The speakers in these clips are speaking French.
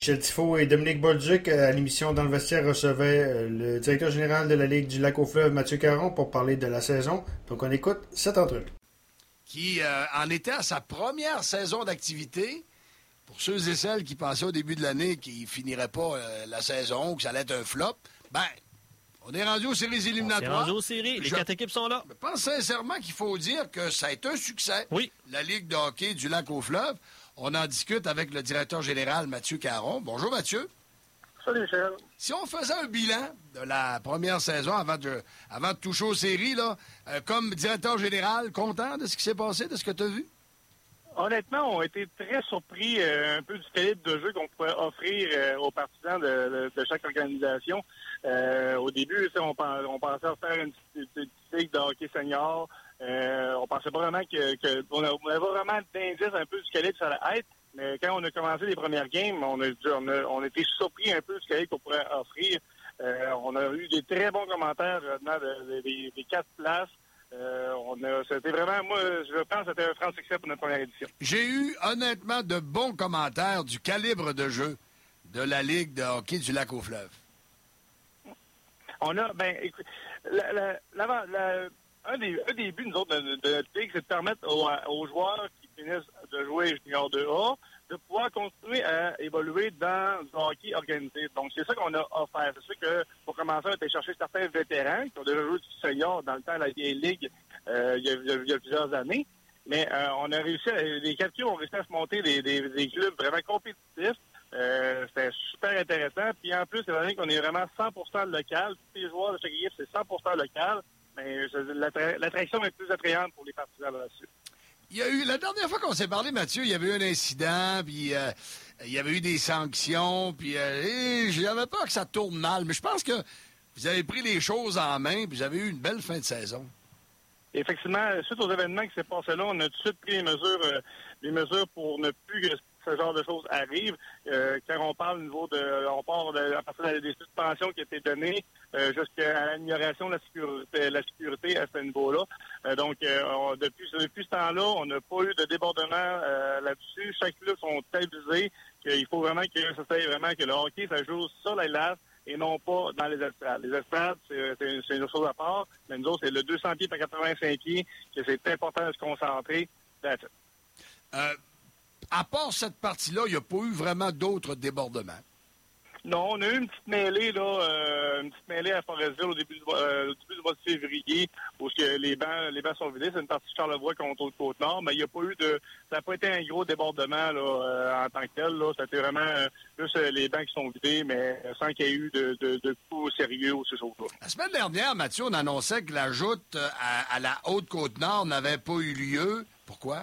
Michel Tifo et Dominique Bolduc, à l'émission Dans le vestiaire, recevaient le directeur général de la Ligue du Lac-aux-Fleuves, Mathieu Caron, pour parler de la saison. Donc, on écoute cette entrevue. Qui en était à sa première saison d'activité. Pour ceux et celles qui pensaient au début de l'année qu'il ne finirait pas la saison, que ça allait être un flop, ben, on est rendu aux séries éliminatoires. On est rendu aux séries. Les 4 équipes sont là. Je pense sincèrement qu'il faut dire que ça a été un succès. Oui. La Ligue de hockey du Lac-aux-Fleuves. On en discute avec le directeur général Mathieu Caron. Bonjour, Mathieu. Salut, Michel. Si on faisait un bilan de la première saison avant de toucher aux séries, là, comme directeur général, content de ce qui s'est passé, de ce que tu as vu? Honnêtement, on a été très surpris un peu du calibre de jeu qu'on pouvait offrir aux partisans de chaque organisation. Au début, on pensait faire une petite ligue de hockey senior. On pensait pas vraiment on avait vraiment d'indices un peu du calibre que ça allait être. Mais quand on a commencé les premières games, on a été surpris un peu du calibre qu'on pourrait offrir. On a eu des très bons commentaires venant des 4 places. C'était vraiment, moi, je pense que c'était un franc succès pour notre première édition. J'ai eu, honnêtement, de bons commentaires du calibre de jeu de la Ligue de hockey du Lac-aux-Fleuves. On a, écoute, un des buts, nous autres, de notre ligue, c'est de permettre aux joueurs qui finissent de jouer junior 2A de pouvoir continuer à évoluer dans le hockey organisé. Donc, c'est ça qu'on a offert. C'est sûr que, pour commencer, on a été chercher certains vétérans qui ont déjà joué du senior dans le temps de la vieille ligue il y a plusieurs années. Mais on a réussi, les 4 clubs ont réussi à se monter des clubs vraiment compétitifs. C'était super intéressant. Puis en plus, c'est vrai qu'on est vraiment 100% local. Tous les joueurs de chaque équipe, c'est 100% local. Mais l'attraction est plus attrayante pour les partisans là-dessus. Il y a eu, la dernière fois qu'on s'est parlé, Mathieu, il y avait eu un incident, puis il y avait eu des sanctions, puis j'avais peur que ça tourne mal. Mais je pense que vous avez pris les choses en main, puis vous avez eu une belle fin de saison. Effectivement, suite aux événements qui s'est passé là, on a tout de suite pris les mesures pour ne plus que ce genre de choses arrive. Quand on parle au niveau on part à partir des suspensions qui étaient données jusqu'à l'amélioration de la sécurité à ce niveau-là. Donc, depuis ce temps-là, on n'a pas eu de débordement là-dessus. Chaque club sont avisés qu'il faut vraiment que le hockey, ça joue sur la glace et non pas dans les estrades. Les estrades, c'est une chose à part, mais nous autres, c'est le 200 pieds par 85 pieds que c'est important de se concentrer. À part cette partie-là, il n'y a pas eu vraiment d'autres débordements. Non, on a eu une petite mêlée, à Forestville au début du mois de février, où les bancs sont vidés. C'est une partie de Charlevoix contre le Côte-Nord, mais il n'y a pas eu ça n'a pas été un gros débordement, là, en tant que tel, là. C'était vraiment juste les bancs qui sont vidés, mais sans qu'il y ait eu de coups sérieux ou ces choses-là. La semaine dernière, Mathieu, on annonçait que la joute à la Haute-Côte-Nord n'avait pas eu lieu. Pourquoi?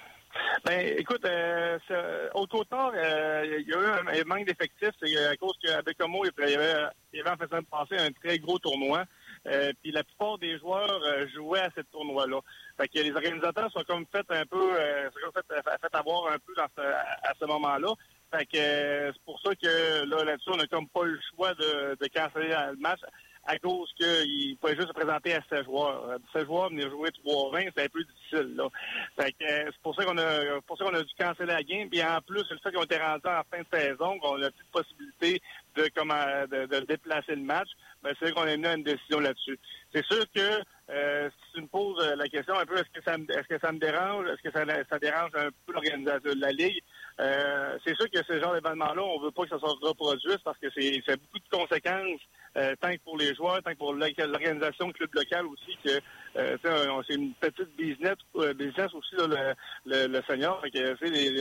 Écoute, au Côte-Nord, il y a eu un manque d'effectifs. C'est à cause qu'à Bécomo, il y avait en fait passer un très gros tournoi. Puis la plupart des joueurs jouaient à ce tournoi-là. Fait que les organisateurs sont comme fait un peu, fait avoir un peu à ce moment-là. Fait que c'est pour ça que là-dessus, on n'a comme pas eu le choix de canceller le match à cause qu'il pouvait juste se présenter à 16 joueurs. 16 joueurs venir jouer 3-20, c'est un peu difficile, là. Fait que c'est pour ça qu'on a dû canceller la game. Puis en plus, c'est le fait qu'on était rendu en fin de saison, qu'on a plus de possibilité de déplacer le match. Ben, c'est vrai qu'on est venu à une décision là-dessus. C'est sûr que si tu me poses la question un peu, est-ce que ça me dérange? Est-ce que ça dérange un peu l'organisation de la Ligue? C'est sûr que ce genre d'événement-là, on veut pas que ça se reproduise parce que c'est beaucoup de conséquences, tant que pour les joueurs, tant que pour l'organisation, le club local aussi, que c'est une petite business aussi, là, le senior. Fait que,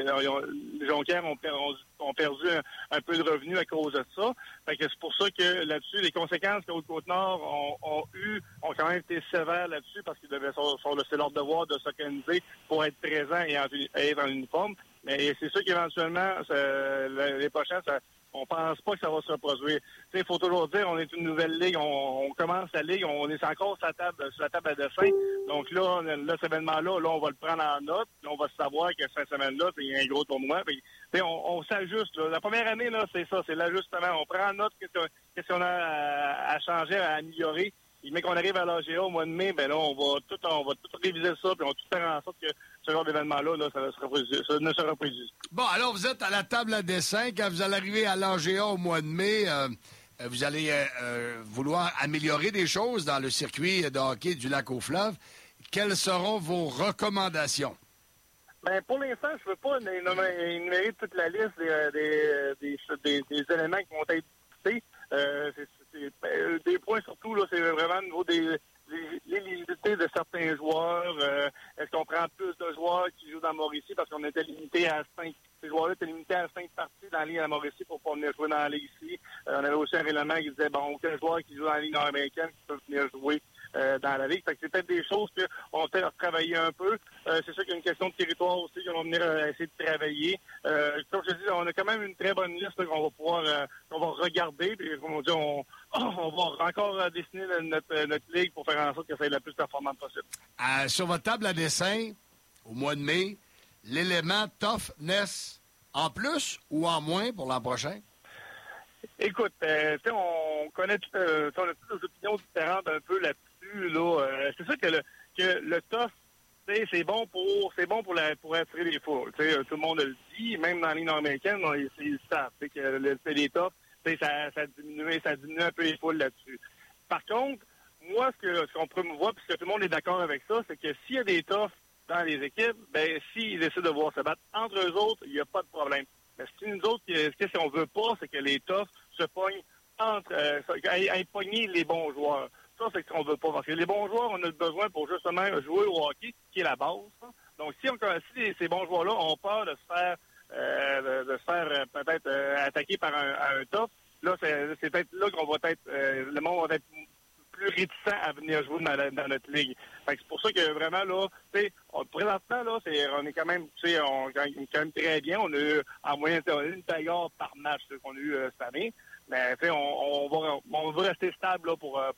les Jonquières ont perdu un peu de revenus à cause de ça. Fait que c'est pour ça que là-dessus, les conséquences que Haute-Côte-Nord ont quand même été sévères là-dessus parce qu'ils devaient c'est leur devoir de s'organiser pour être présents et être en uniforme. Mais c'est sûr qu'éventuellement, les prochains, on pense pas que ça va se reproduire. Il faut toujours dire, on est une nouvelle ligue, on commence la ligue, on est encore sur la table à dessin. Donc là, cet événement-là, on va le prendre en note. Là, on va savoir que cette semaine-là, il y a un gros tournoi. Puis, on s'ajuste. Là. La première année, là, c'est ça, c'est l'ajustement. On prend en note qu'est-ce qu'on a à changer, à améliorer. Et mais qu'on arrive à l'AGA au mois de mai, ben là, on va tout réviser ça, puis on va tout faire en sorte que ce genre d'événement-là, là, ça ne sera pas usé. Bon, alors vous êtes à la table à dessin. Quand vous allez arriver à l'AGA au mois de mai, vous allez vouloir améliorer des choses dans le circuit de hockey du Lac-aux-Fleuves. Quelles seront vos recommandations? Ben, pour l'instant, je ne veux pas énumérer toute la liste des éléments qui vont être discutés. Des points surtout, là, c'est vraiment au niveau des l'éligibilité de certains joueurs. Est-ce qu'on prend plus de joueurs qui jouent dans Mauricie parce qu'on était limité à 5? Ces joueurs-là étaient limités à 5 parties dans la Ligue à Mauricie pour pas venir jouer dans la Ligue ici. On avait aussi un règlement qui disait, bon, aucun joueur qui joue dans la Ligue nord-américaine qui peut venir jouer dans la Ligue. Fait que c'est peut-être des choses qu'on va peut-être retravailler un peu. C'est sûr qu'il y a une question de territoire aussi qu'on va venir essayer de travailler. Comme je te dis, on a quand même une très bonne liste là, qu'on va pouvoir qu'on va regarder. Puis, comme on dit, on va encore dessiner notre ligue pour faire en sorte que ça ait la plus performante possible. Sur votre table à dessin, au mois de mai, l'élément toughness en plus ou en moins pour l'an prochain? Écoute, on connaît on a toutes des opinions différentes un peu là-dessus. Là. C'est sûr que le tough, c'est bon pour attirer les foules. Tout le monde le dit, même dans la Ligue nord-américaine, ils savent que les tough, ça diminue un peu les foules là-dessus. Par contre, moi, ce qu'on peut me voir, puisque tout le monde est d'accord avec ça, c'est que s'il y a des toughs dans les équipes, ben s'ils décident de voir se battre entre eux autres, il n'y a pas de problème. Mais si nous autres, si on veut pas, c'est que les toughs se pognent aient pogné les bons joueurs. Ça, c'est ce qu'on veut pas. Parce que les bons joueurs, on a besoin pour justement jouer au hockey, qui est la base. Hein. Donc, si ces bons joueurs-là ont peur de se faire peut-être attaquer par un tough, là, c'est peut-être là qu'on va être le monde va être plus réticent à venir jouer dans notre ligue. Fait que c'est pour ça que vraiment, là, présentement, là, on est quand même, on est quand même très bien. On a eu, en moyenne, une bagarre par match qu'on a eu cette année. Mais, on va rester stable, là,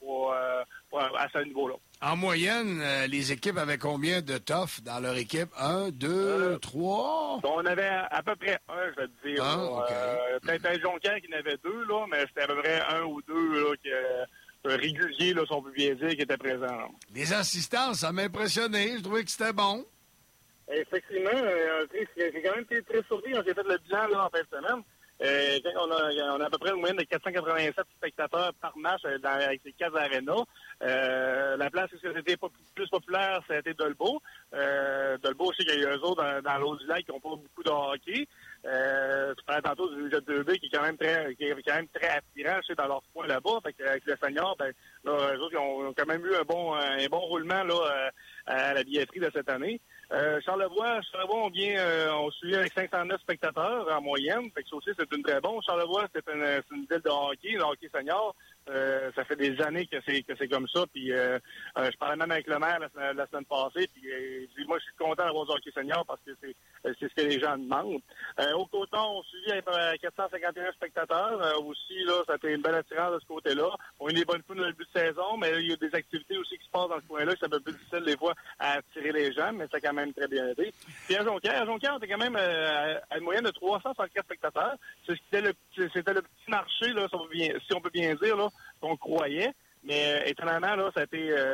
à ce niveau-là. En moyenne, les équipes avaient combien de toughs dans leur équipe? 1, 2, 3? On avait à peu près un, je vais te dire. Okay. Peut-être un Jonquière qui en avait 2, là, mais c'était à peu près 1 ou 2 là, réguliers, là, si on peut bien dire, qui étaient présents. Là. Les assistances, ça m'a impressionné. Je trouvais que c'était bon. Effectivement, j'ai quand même été très surpris quand j'ai fait le bilan là, en fin de semaine. Quand on a à peu près une moyenne de 487 spectateurs par match avec les 4 arénas. La place où c'était plus populaire, c'était Dolbeau. Dolbeau, je sais qu'il y a eux autres dans l'eau du lac qui n'ont pas beaucoup de hockey. Tu parlais tantôt du jet 2B qui est quand même très attirant, je sais, dans leur point là-bas. Fait qu'avec le senior, ben, là, eux autres, ils ont quand même eu un bon roulement là, à la billetterie de cette année. Charlevoix on suit avec 509 spectateurs en moyenne. Fait que ça aussi, c'est une très bonne. Charlevoix, c'est une ville de hockey, le hockey senior. Ça fait des années que c'est comme ça. Puis je parlais même avec le maire la semaine passée. Puis moi, je suis content d'avoir du hockey senior parce que c'est ce que les gens demandent. Au Coton, on suit avec 451 spectateurs. Aussi, là, ça fait une belle attirance de ce côté-là. On a eu des bonnes poules dans le but de saison, mais il y a des activités aussi qui se passent dans ce coin-là. C'est un peu plus difficile des fois à attirer les gens, mais c'est quand même très bien aidé. Puis à Jonquière, on était quand même à une moyenne de 364 spectateurs. C'était le petit marché, là, si on peut bien dire, là, qu'on croyait. Mais étonnamment, là, ça a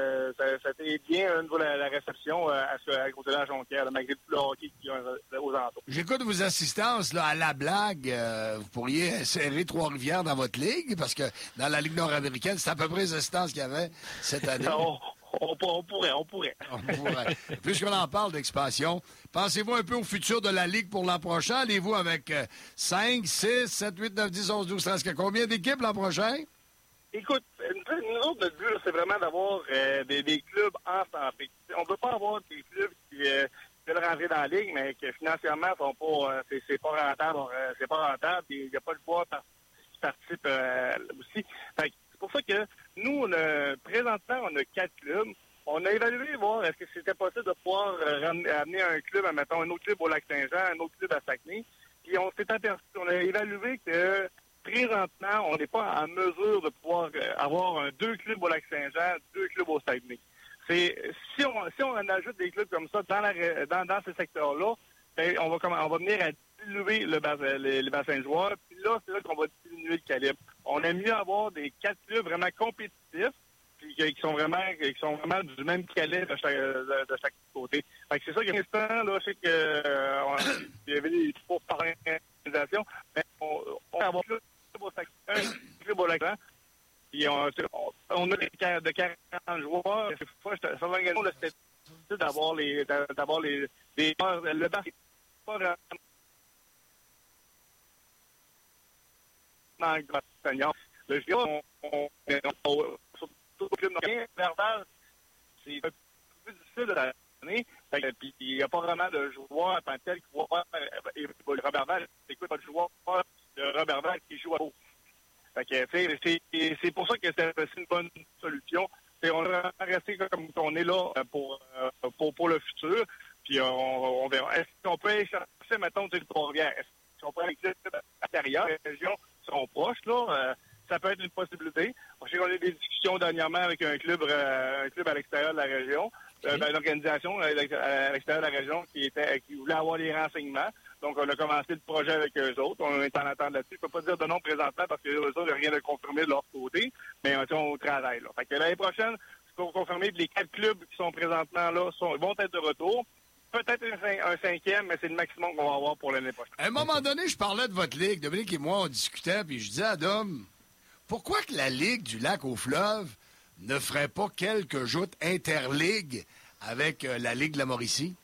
été bien au niveau de la réception à côté de la Jonquière, malgré tout le hockey qu'il y a aux alentours. J'écoute vos assistances là, à la blague. Vous pourriez insérer Trois-Rivières dans votre ligue, parce que dans la Ligue nord-américaine, c'est à peu près les assistances qu'il y avait cette année. On pourrait. Puisqu'on en parle d'expansion, pensez-vous un peu au futur de la Ligue pour l'an prochain? Allez-vous avec 5, 6, 7, 8, 9, 10, 11, 12, 13, combien d'équipes l'an prochain? Écoute, nous autres, notre but, c'est vraiment d'avoir des clubs en santé. On ne peut pas avoir des clubs qui veulent rentrer dans la Ligue, mais que financièrement, sont pas, c'est pas rentable. C'est pas rentable. Il n'y a pas de joueurs qui participent aussi. Fait que c'est pour ça que nous, présentement, on a 4 clubs. On a évalué, voir est-ce que c'était possible de pouvoir amener un club, mettons, un autre club au Lac-Saint-Jean, un autre club à Saguenay. Puis on a évalué que présentement, on n'est pas en mesure de pouvoir avoir 2 clubs au Lac-Saint-Jean, 2 clubs au Saguenay. Si on ajoute des clubs comme ça dans ces secteurs-là, ben, on va venir à diluer les bassins de joueurs. Puis là, c'est là qu'on va diminuer le calibre. On aime mieux avoir des 4 clubs vraiment compétitifs, puis qui sont vraiment du même calibre de chaque côté. Fait que c'est ça que l'instant, là, je sais que il y avait des pour parler d'organisation, mais on va avoir plus au Lac-Blanc. Puis on a de 40 joueurs. Cette fois, sur l'organisation, c'était d'avoir les le banc, c'est pas vraiment dans le senior. Le junior, surtout au club verbal, c'est un peu plus difficile de l'année. Puis il n'y a pas vraiment de joueur en tant que tel qui voit le Robert Val. C'est pas de joueur de Robert Val qui joue à haut. Fait que, c'est pour ça que c'est une bonne solution. On va rester comme on est là pour le futur. Puis on verra. Est-ce qu'on peut aller chercher, mettons, du Trois-Rivières? Est-ce qu'on peut aller à l'intérieur? Les régions sont proches, là. Ça peut être une possibilité. Je sais qu'on a eu des discussions dernièrement avec un club à l'extérieur de la région, une organisation à l'extérieur de la région qui voulait avoir les renseignements. Donc, on a commencé le projet avec eux autres. On est en attente là-dessus. Je ne peux pas dire de nom présentement parce que eux autres n'ont rien de confirmé de leur côté, mais on travaille là. Fait que l'année prochaine, je peux vous confirmer que les 4 clubs qui sont présentement là vont être de retour. Peut-être un 5e, mais c'est le maximum qu'on va avoir pour l'année prochaine. À un moment donné, je parlais de votre ligue. Dominique et moi, on discutait, puis je disais à Dom, pourquoi que la Ligue du lac au fleuve ne ferait pas quelques joutes interligues avec la Ligue de la Mauricie?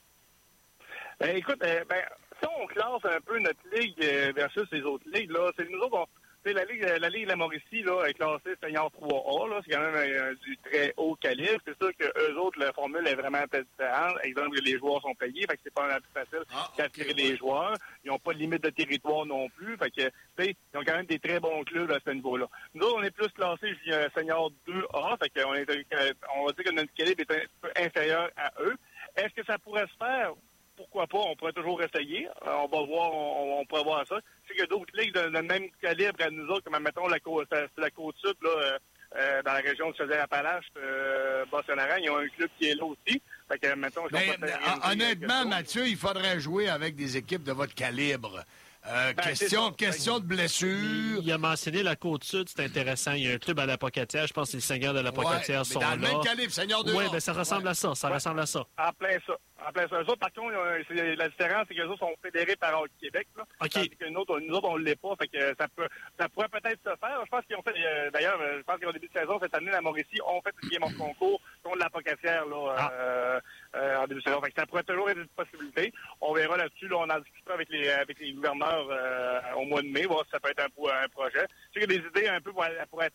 Écoute, si on classe un peu notre ligue versus les autres ligues, là, c'est nous autres, la Ligue de la Mauricie là, est classée senior 3A, là, c'est quand même du très haut calibre. C'est sûr que eux autres, la formule est vraiment différente. Exemple, les joueurs sont payés, fait que c'est pas un plus facile d'attirer les joueurs. Ils n'ont pas de limite de territoire non plus. Fait que, ils ont quand même des très bons clubs à ce niveau-là. Nous autres, on est plus classés senior 2A, fait qu'on on va dire que notre calibre est un peu inférieur à eux. Est-ce que ça pourrait se faire? Pourquoi pas? On pourrait toujours essayer. On va voir, on pourrait voir ça. Je sais qu'il y a d'autres ligues de même calibre à nous autres, comme mettons la côte sud, là, dans la région de Chaudière-Appalaches, Bas-Saint-Laurent. Ils ont un club qui est là aussi. Fait que, mettons, honnêtement, Mathieu, il faudrait jouer avec des équipes de votre calibre. Question de blessure. Il a mentionné la Côte-Sud, c'est intéressant. Il y a un club à l'Apocatière, je pense que les Seigneurs de l'Apocatière sont là. Dans le même calibre, Seigneur de Oui, ben ça ressemble à ça. Ça ressemble à ça. En plein ça. Eux autres, par contre, la différence, c'est que les autres sont fédérés par Hockey Québec. Là. OK. Tandis que nous autres, on ne l'est pas. Fait que ça pourrait peut-être se faire. Je pense qu'ils ont fait, d'ailleurs, je pense qu'au début de saison, cette année, la Mauricie ont fait une game of concours contre l'Apocatière là, en début de saison. Fait que ça pourrait toujours être une possibilité. On verra là-dessus. Là, on en discutera avec les gouverneurs au mois de mai, voir si ça peut être un projet. Je sais qu'il y a des idées un peu pour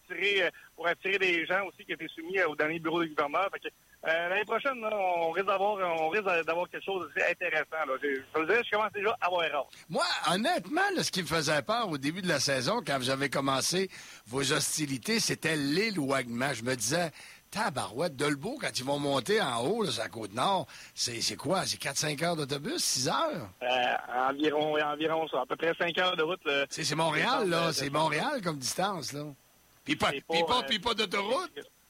attirer des gens aussi qui étaient soumis au dernier bureau des gouverneurs. Fait que, l'année prochaine, là, on risque d'avoir quelque chose d'intéressant. Là. Je commence déjà à avoir erreur. Moi, honnêtement, là, ce qui me faisait peur au début de la saison, quand vous avez commencé vos hostilités, c'était l'éloignement. Je me disais, tabarouette, Dolbeau, quand ils vont monter en haut, là, sur la Côte-Nord, c'est quoi? C'est 4-5 heures d'autobus? 6 heures? Environ ça. À peu près 5 heures de route. C'est Montréal, là. C'est Montréal comme distance, là. Puis pas d'autoroute?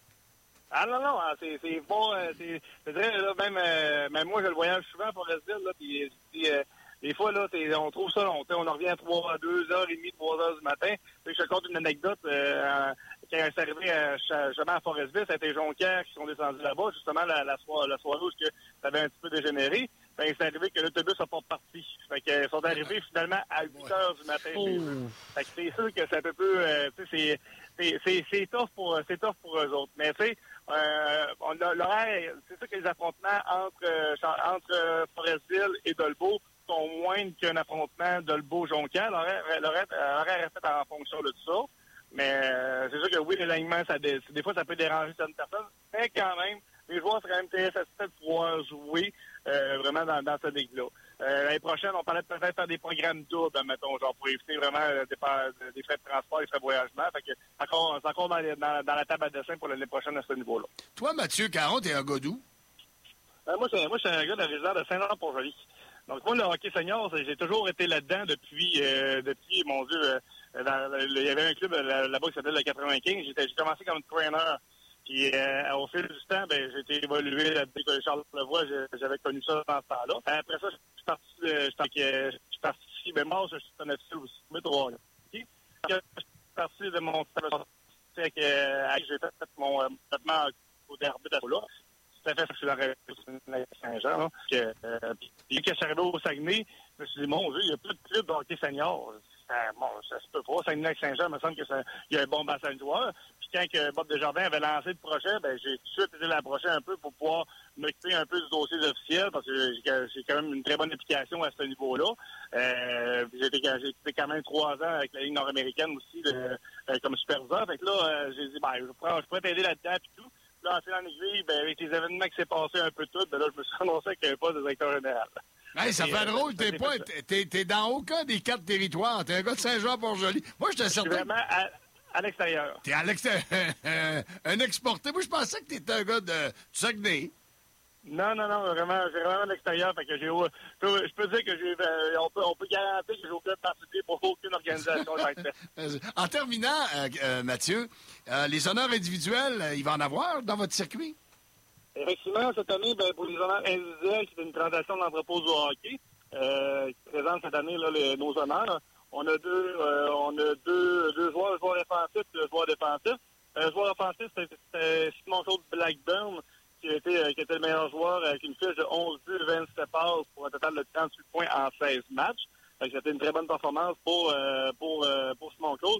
Ah non, c'est pas... c'est vrai, là, même moi, je le voyage souvent pour Forestville, là, puis des fois, là, on trouve ça long. On en revient à 2h30, 3h du matin. Je te compte une anecdote. Quand c'est arrivé justement à Forestville, c'était les Jonquières qui sont descendus là-bas, justement, la soirée où ça avait un petit peu dégénéré. Ben, c'est arrivé que l'autobus n'a pas parti. Fait qu'ils sont arrivés finalement à 8h du matin. Fait que c'est sûr que c'est un peu plus... c'est tough pour eux autres. Mais tu sais, l'horaire, c'est sûr que les affrontements entre Forestville et Dolbeau sont moindres qu'un affrontement Dolbeau-Jonquière. L'horaire est fait en fonction de tout ça. Mais c'est sûr que oui, l'alignement, des fois, ça peut déranger certaines personnes. Mais quand même, les joueurs seraient quand même très satisfaits de pouvoir jouer vraiment dans cette ligue-là. L'année prochaine, on parlait de peut-être faire des programmes doubles, mettons, genre pour éviter vraiment des frais de transport et frais de voyagement. Fait que c'est encore dans la table à dessin pour l'année prochaine à ce niveau-là. Toi, Mathieu Caron, t'es un gars d'où? Moi, je suis un gars d'originaire de Saint-Laurent-Port-Joli. Donc, moi, le hockey senior, j'ai toujours été là-dedans depuis mon Dieu, il y avait un club là-bas qui s'appelait le 95. J'ai commencé comme trainer. Puis au fil du temps, j'ai été évolué dès que Charles Levoix, j'avais connu ça dans ce temps-là. Après ça, je suis parti, moi, je suis un officiel aussi, mais 3 ans. Je suis parti de mon fait que j'ai fait mon traitement au derby de là. Tout à fait, je suis dans le Saint-Jean. Là, puis quand je suis arrivé au Saguenay, je me suis dit, mon Dieu, il n'y a plus de club de hockey senior. Ça se peut pas. Saguenay-Lac-Saint-Jean, il me semble qu'il y a un bon bassin de joueurs. Puis quand que Bob Desjardins avait lancé le projet, ben j'ai tout de suite été l'approcher un peu pour pouvoir m'occuper un peu du dossier officiel parce que j'ai quand même une très bonne application à ce niveau-là. J'ai été quand même 3 ans avec la Ligue nord-américaine aussi comme superviseur. Fait que là, j'ai dit, je pourrais t'aider là-dedans et tout. Là, en fil en aiguille, avec les événements qui s'est passé un peu tout, là, je me suis annoncé qu'il n'y avait pas de directeur général. Hey, ça fait drôle, t'es dans aucun des 4 territoires. T'es un gars de Saint-Jean-Port-Joli. Moi, j'étais certain. Je suis vraiment à l'extérieur. T'es à l'extérieur. Un exporté. Moi, je pensais que t'étais un gars du Saguenay. Non, vraiment, j'ai vraiment à l'extérieur. Fait que je peux dire que on peut garantir que j'ai aucun participé pour aucune organisation. En terminant, Mathieu, les honneurs individuels, il va en avoir dans votre circuit? Effectivement, cette année, pour les honneurs individuels, c'est une transaction de l'entrepôt du hockey qui présente cette année là, nos honneurs. On a deux joueurs, le joueur offensif et le joueur défensif. Le joueur offensif, c'est Simon Claude Blackburn, qui était le meilleur joueur avec une fiche de 11 buts, 27 passes pour un total de 38 points en 16 matchs. C'était une très bonne performance pour Simon Claude.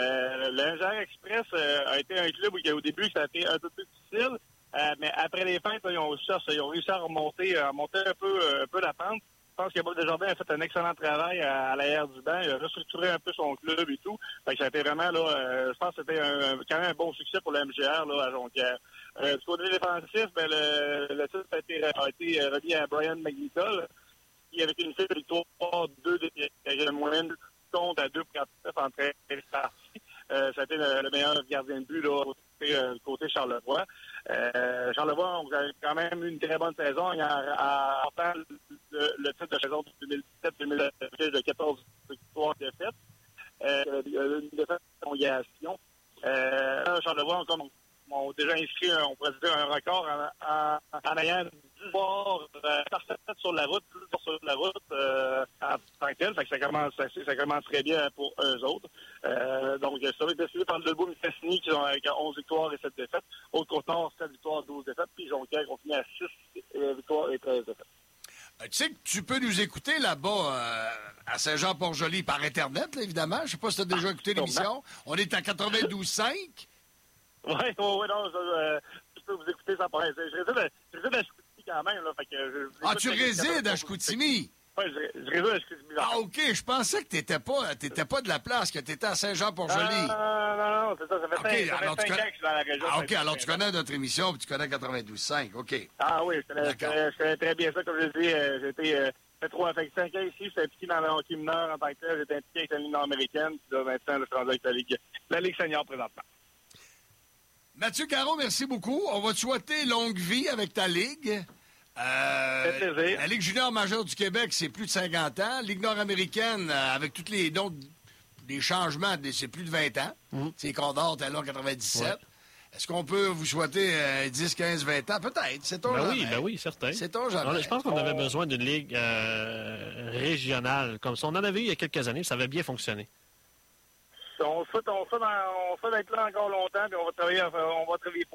Le NGR Express a été un club où au début, ça a été un peu plus difficile. Mais après les fêtes, ils ont réussi à remonter un peu la pente. Je pense que Bob Desjardins a fait un excellent travail à l'arrière du banc. Il a restructuré un peu son club et tout. Fait que ça a été vraiment, là, je pense que c'était quand même un bon succès pour le MGR là, à Jonquière. Du côté défensif, le titre a été relié à Brian McNichol, qui avait une fiche de victoire 2 de moyenne de compte à 2,49 en 13 parties. Ça a été le meilleur gardien de but là, côté Charlevoix. Charlevoix, on a quand même eu une très bonne saison. En temps, le titre de saison de 2017-2018 de 14 victoires de défaites. Une défaite de prolongation. Charlevoix, on a déjà inscrit, on pourrait dire, un record en ayant 10 victoires parfaites sur la route, plus sur la route en tant que tel. Fait que ça commence très bien pour eux autres. Donc, ça va être décidé par le Lebeau-Mistassini qui ont 11 victoires et 7 défaites. Haute-Côte-Nord, 7 victoires, 12 défaites. Puis Jonquière continue à 6 victoires et 13 défaites. Tu sais que tu peux nous écouter là-bas à Saint-Jean-Port-Joli par Internet, là, évidemment. Je ne sais pas si tu as déjà écouté l'émission. On est à 92.5. Oui, non, je peux vous écouter sans problème. Je réside à Chicoutimi quand même. Là, fait que tu résides à Chicoutimi? Oui, je réside à Chicoutimi. Ah, OK. Je pensais que tu n'étais pas de la place, que tu étais à Saint-Jean-Port-Joli. Non, c'est ça. Ça fait 5 ans que je suis dans la région. Ah, OK. Alors, tu connais notre émission et tu connais 92.5. OK. Ah oui, je connais très bien ça. Comme je l'ai dit, j'ai été... Ça fait 5 ans ici, j'étais impliqué dans le hockey mineur en tant que tel. J'étais impliqué avec la Ligue nord-américaine. Puis là, maintenant, je suis rendu avec la Ligue senior présentement. Mathieu Caron, merci beaucoup. On va te souhaiter longue vie avec ta Ligue. La Ligue junior majeure du Québec, c'est plus de 50 ans. Ligue nord-américaine, avec tous les dons, des changements, c'est plus de 20 ans. C'est Condor, t'es là en 97. Ouais. Est-ce qu'on peut vous souhaiter 10, 15, 20 ans? Peut-être. C'est-on jamais? Ben oui, certain. C'est-on jamais? Je pense qu'on avait besoin d'une ligue régionale. Comme ça, on en avait eu il y a quelques années, ça avait bien fonctionné. On souhaite d'être là encore longtemps, puis on va travailler